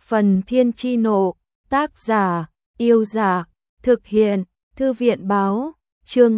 Phần Thiên Chi Nộ, tác giả, Yêu Dạ, thực hiện, Thư viện Báo, chương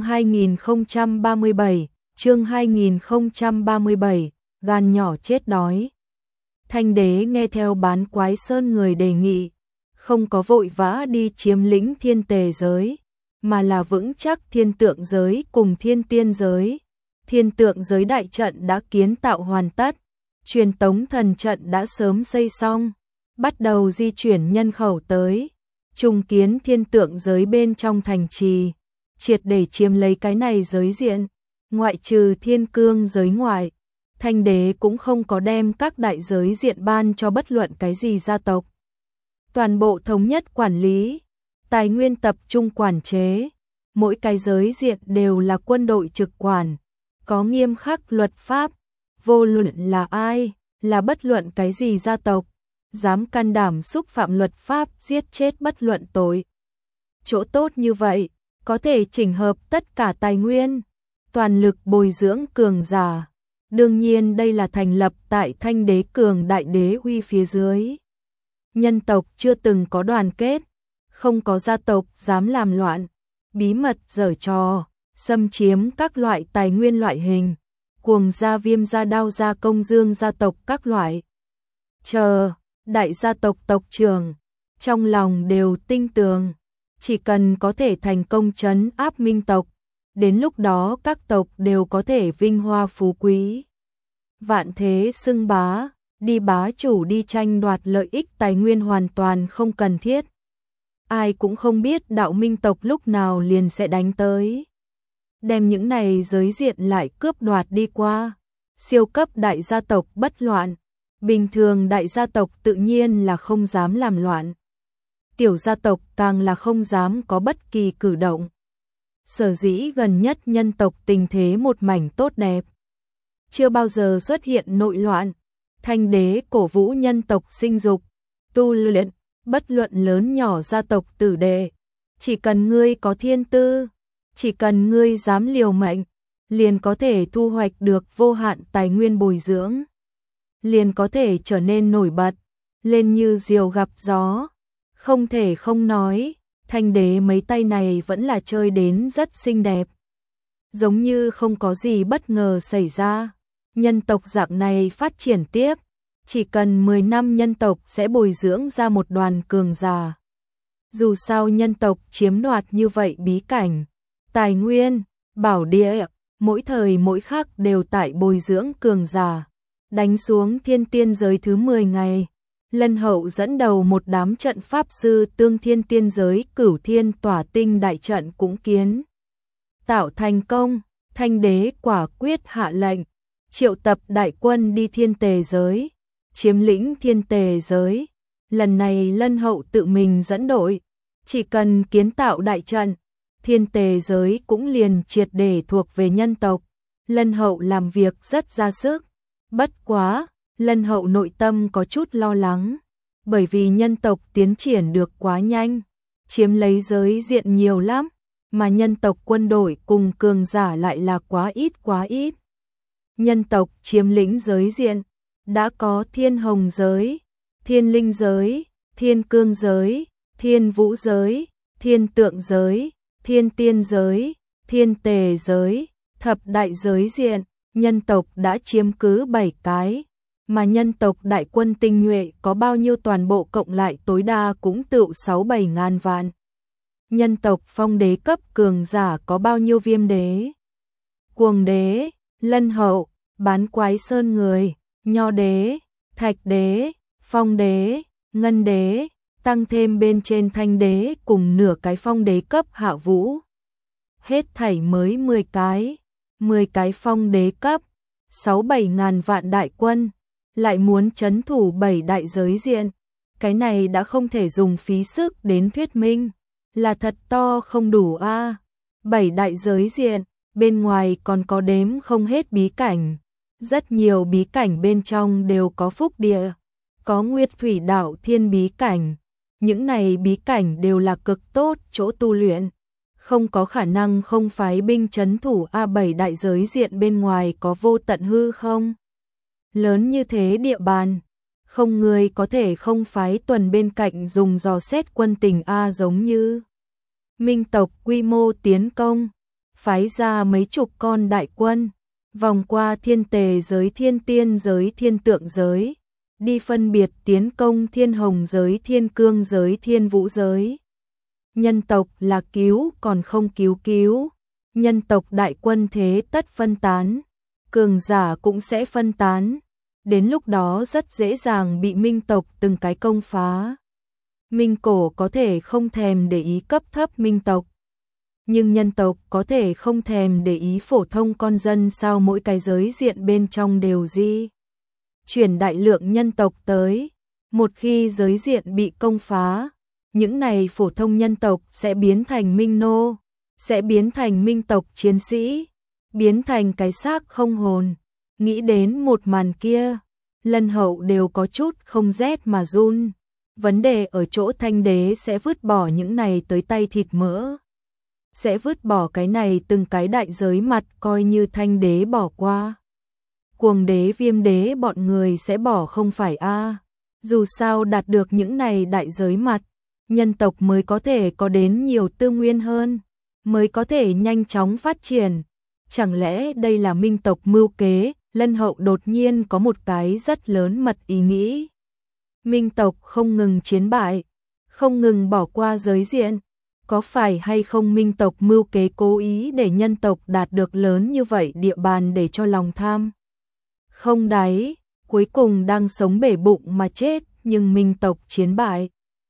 2037, gan nhỏ chết đói. Thanh đế nghe theo Bán Quái Sơn người đề nghị, không có vội vã đi chiếm lĩnh thiên tề giới, mà là vững chắc thiên tượng giới cùng thiên tiên giới. Thiên tượng giới đại trận đã kiến tạo hoàn tất, truyền tống thần trận đã sớm xây xong, bắt đầu di chuyển nhân khẩu tới, trùng kiến thiên tượng giới bên trong thành trì, triệt để chiếm lấy cái này giới diện, ngoại trừ thiên cương giới ngoại. Thanh đế cũng không có đem các đại giới diện ban cho bất luận cái gì gia tộc. Toàn bộ thống nhất quản lý, tài nguyên tập trung quản chế, mỗi cái giới diện đều là quân đội trực quản, có nghiêm khắc luật pháp, vô luận là ai, là bất luận cái gì gia tộc, dám can đảm xúc phạm luật pháp giết chết bất luận tội. Chỗ tốt như vậy, có thể chỉnh hợp tất cả tài nguyên, toàn lực bồi dưỡng cường giả. Đương nhiên đây là thành lập tại Thanh đế cường đại đế uy phía dưới. Nhân tộc chưa từng có đoàn kết, không có gia tộc dám làm loạn, bí mật giở trò, xâm chiếm các loại tài nguyên loại hình, cuồng gia Viêm gia Đao gia Công Dương gia tộc các loại. Đại gia tộc tộc trưởng, trong lòng đều tinh tường, chỉ cần có thể thành công trấn áp Minh tộc, đến lúc đó các tộc đều có thể vinh hoa phú quý. Vạn thế xưng bá, đi bá chủ đi tranh đoạt lợi ích tài nguyên hoàn toàn không cần thiết. Ai cũng không biết đạo Minh tộc lúc nào liền sẽ đánh tới. Đem những này giới diện lại cướp đoạt đi qua. Siêu cấp đại gia tộc bất loạn, bình thường đại gia tộc tự nhiên là không dám làm loạn. Tiểu gia tộc càng là không dám có bất kỳ cử động. Sở dĩ gần nhất nhân tộc tình thế một mảnh tốt đẹp. Chưa bao giờ xuất hiện nội loạn. Thanh đế cổ vũ nhân tộc sinh dục, tu luyện, bất luận lớn nhỏ gia tộc tử đệ. Chỉ cần ngươi có thiên tư, chỉ cần ngươi dám liều mệnh, liền có thể thu hoạch được vô hạn tài nguyên bồi dưỡng. Liền có thể trở nên nổi bật, lên như diều gặp gió. Không thể không nói, Thanh đế mấy tay này vẫn là chơi đến rất xinh đẹp. Giống như không có gì bất ngờ xảy ra. Nhân tộc dạng này phát triển tiếp, chỉ cần 10 năm nhân tộc sẽ bồi dưỡng ra một đoàn cường giả. Dù sao nhân tộc chiếm đoạt như vậy bí cảnh, tài nguyên, bảo địa, mỗi thời mỗi khắc đều tại bồi dưỡng cường giả. Đánh xuống thiên tiên giới thứ 10 ngày, Lân Hậu dẫn đầu một đám trận pháp sư tương thiên tiên giới Cửu Thiên Tỏa Tinh đại trận cũng kiến tạo thành công. Thanh đế quả quyết hạ lệnh, triệu tập đại quân đi thiên tề giới, chiếm lĩnh thiên tề giới. Lần này Lân Hậu tự mình dẫn đội, chỉ cần kiến tạo đại trận, thiên tề giới cũng liền triệt để thuộc về nhân tộc. Lân Hậu làm việc rất ra sức, bất quá, Lân Hậu nội tâm có chút lo lắng, bởi vì nhân tộc tiến triển được quá nhanh, chiếm lấy giới diện nhiều lắm, mà nhân tộc quân đội cùng cường giả lại là quá ít. Nhân tộc chiếm lĩnh giới diện, đã có thiên hồng giới, thiên linh giới, thiên cương giới, thiên vũ giới, thiên tượng giới, thiên tiên giới, thiên tề giới, thập đại giới diện, nhân tộc đã chiếm cứ 7 cái, mà nhân tộc đại quân tinh nhuệ có bao nhiêu toàn bộ cộng lại tối đa cũng tựu 6-7 ngàn vạn. Nhân tộc phong đế cấp cường giả có bao nhiêu Viêm đế, Cuồng đế, Lân Hậu, Bán Quái Sơn người, Nho đế, Thạch đế, Phong đế, Ngân đế, tăng thêm bên trên Thanh đế cùng nửa cái phong đế cấp Hạ Vũ. Hết thảy mới 10 cái phong đế cấp, 6-7 ngàn vạn đại quân, lại muốn trấn thủ 7 đại giới diện. Cái này đã không thể dùng phí sức đến thuyết minh, là thật to không đủ a. 7 đại giới diện, bên ngoài còn có đếm không hết bí cảnh. Rất nhiều bí cảnh bên trong đều có phúc địa, có Nguyệt Thủy Đạo Thiên bí cảnh. Những này bí cảnh đều là cực tốt chỗ tu luyện, không có khả năng không phái binh trấn thủ A7 đại giới diện bên ngoài có vô tận hư không. Lớn như thế địa bàn, Không người có thể không phái tuần bên cạnh dùng dò xét quân tình giống như Minh tộc quy mô tiến công, phái ra mấy chục con đại quân, vòng qua thiên tề giới, thiên tiên giới, thiên tượng giới, đi phân biệt tiến công thiên hồng giới, thiên cương giới, thiên vũ giới. Nhân tộc là cứu còn không cứu, nhân tộc đại quân thế tất phân tán, cường giả cũng sẽ phân tán, đến lúc đó rất dễ dàng bị minh tộc từng cái công phá. Minh cổ có thể không thèm để ý cấp thấp minh tộc, nhưng nhân tộc có thể không thèm để ý phổ thông con dân sao mỗi cái giới diện bên trong đều chuyển đại lượng nhân tộc tới. Một khi giới diện bị công phá, những này phổ thông nhân tộc sẽ biến thành minh nô, sẽ biến thành minh tộc chiến sĩ, biến thành cái xác không hồn. Nghĩ đến một màn kia, Lân Hậu đều có chút không rét mà run. Vấn đề ở chỗ Thanh Đế sẽ vứt bỏ những này tới tay thịt mỡ, sẽ vứt bỏ cái này từng cái đại giới mặt, coi như Thanh Đế bỏ qua, Cuồng Đế, Viêm Đế bọn người sẽ bỏ không phải Dù sao đạt được những này đại giới mặt, nhân tộc mới có thể có đến nhiều tư nguyên hơn, mới có thể nhanh chóng phát triển. Chẳng lẽ đây là minh tộc mưu kế? Lân Hậu đột nhiên có một cái rất lớn mật ý nghĩ. Minh tộc không ngừng chiến bại, không ngừng bỏ qua giới diện, có phải hay không minh tộc mưu kế cố ý để nhân tộc đạt được lớn như vậy địa bàn để cho lòng tham không đáy, cuối cùng đang sống bể bụng mà chết, nhưng minh tộc chiến bại.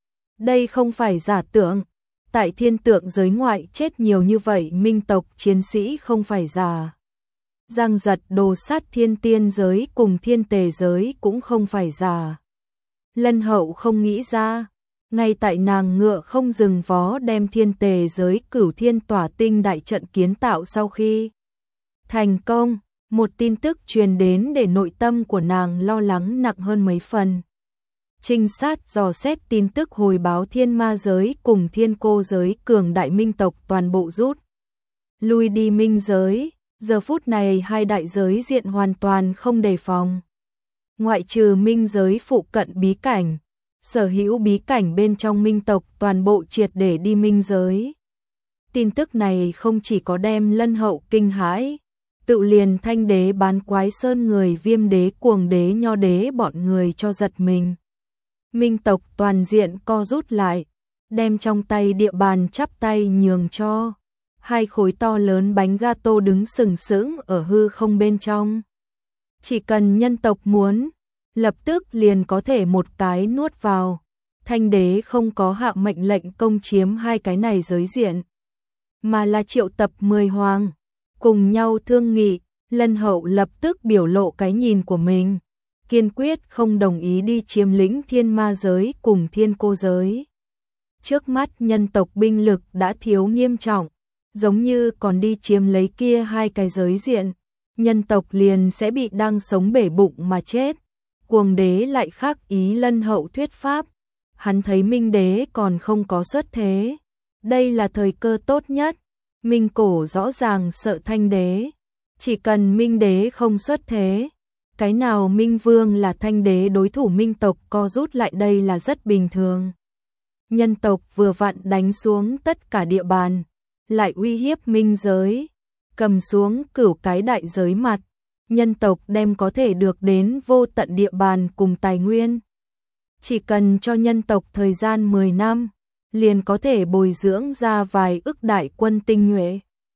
Đây không phải giả tưởng, tại thiên tượng giới ngoại chết nhiều như vậy minh tộc chiến sĩ không phải giả. Giang giật đồ sát thiên tiên giới cùng thiên tề giới cũng không phải giả. Lân Hậu không nghĩ ra, ngay tại nàng ngựa không dừng vó đem thiên tề giới Cửu Thiên Tỏa Tinh đại trận kiến tạo sau khi thành công, một tin tức truyền đến để nội tâm của nàng lo lắng nặng hơn mấy phần. Trinh sát dò xét tin tức hồi báo thiên ma giới cùng thiên cô giới cường đại minh tộc toàn bộ rút lui đi minh giới. Giờ phút này hai đại giới diện hoàn toàn không đề phòng. Ngoại trừ minh giới phụ cận bí cảnh, sở hữu bí cảnh bên trong minh tộc toàn bộ triệt để đi minh giới. Tin tức này không chỉ có đem Lân Hậu kinh hãi, tự liền Thanh Đế, Bán Quái Sơn người, Viêm Đế, Cuồng Đế, Nho Đế bọn người cho giật mình. Minh tộc toàn diện co rút lại, đem trong tay địa bàn chắp tay nhường cho hai khối to lớn bánh gato đứng sừng sững ở hư không bên trong. Chỉ cần nhân tộc muốn, lập tức liền có thể một cái nuốt vào. Thanh Đế không có hạ mệnh lệnh công chiếm hai cái này giới diện, mà là triệu tập 10 hoàng, cùng nhau thương nghị. Lân Hậu lập tức biểu lộ cái nhìn của mình, kiên quyết không đồng ý đi chiếm lĩnh thiên ma giới cùng thiên cô giới. Trước mắt nhân tộc binh lực đã thiếu nghiêm trọng, giống như còn đi chiếm lấy kia hai cái giới diện, nhân tộc liền sẽ bị đang sống bể bụng mà chết. Cuồng Đế lại khác ý Lân Hậu thuyết pháp, hắn thấy Minh Đế còn không có xuất thế, đây là thời cơ tốt nhất. Minh cổ rõ ràng sợ Thanh Đế, chỉ cần Minh Đế không xuất thế, cái nào Minh Vương là Thanh Đế đối thủ, minh tộc co rút lại đây là rất bình thường. Nhân tộc vừa vặn đánh xuống tất cả địa bàn, lại uy hiếp minh giới, cầm xuống cửu cái đại giới mặt, nhân tộc đem có thể được đến vô tận địa bàn cùng tài nguyên. Chỉ cần cho nhân tộc thời gian 10 năm, liền có thể bồi dưỡng ra vài ức đại quân tinh nhuệ.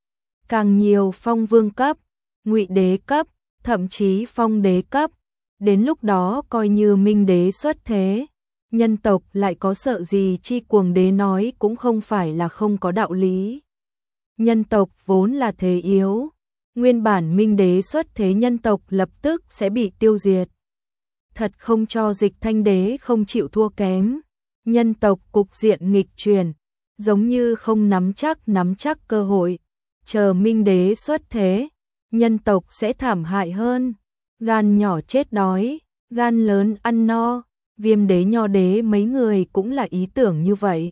Càng nhiều phong vương cấp, ngụy đế cấp, thậm chí phong đế cấp, đến lúc đó coi như Minh Đế xuất thế, nhân tộc lại có sợ gì chi. Cuồng Đế nói cũng không phải là không có đạo lý. Nhân tộc vốn là thế yếu, nguyên bản Minh Đế xuất thế nhân tộc lập tức sẽ bị tiêu diệt. Thật không cho Dịch Thanh Đế không chịu thua kém, nhân tộc cục diện nghịch chuyển, giống như không nắm chắc cơ hội, chờ Minh Đế xuất thế, nhân tộc sẽ thảm hại hơn, gan nhỏ chết đói, gan lớn ăn no. Viêm Đế, Nho Đế mấy người cũng là ý tưởng như vậy.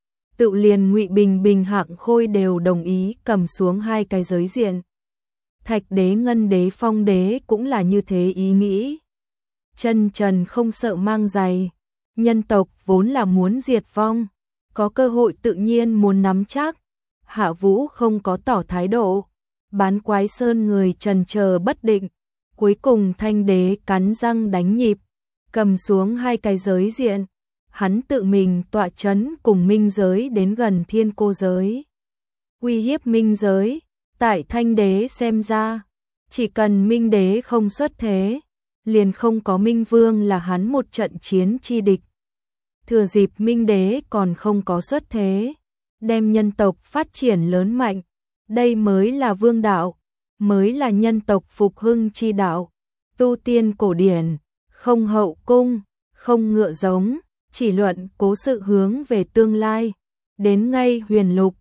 Tự liền Ngụy Bình Bình, Hạng Khôi đều đồng ý cầm xuống hai cái giới diện. Thạch Đế, Ngân Đế, Phong Đế cũng là như thế ý nghĩ. chân trần không sợ mang giày. Nhân tộc vốn là muốn diệt vong, có cơ hội tự nhiên muốn nắm chắc. Hạ Vũ không có tỏ thái độ. Bán Quái Sơn người trần chờ bất định. Cuối cùng Thanh Đế cắn răng đánh nhịp, cầm xuống hai cái giới diện. Hắn tự mình tọa chấn cùng minh giới đến gần Thiên Cô giới. Uy hiếp minh giới, tại Thanh Đế xem ra, chỉ cần minh đế không xuất thế, liền không có minh vương là hắn một trận chiến chi địch. Thừa dịp minh đế còn không có xuất thế, đem nhân tộc phát triển lớn mạnh, đây mới là vương đạo, mới là nhân tộc phục hưng chi đạo. Tu tiên cổ điển, không hậu cung, không ngựa giống, chỉ luận cố sự hướng về tương lai. Đến ngay huyền lục,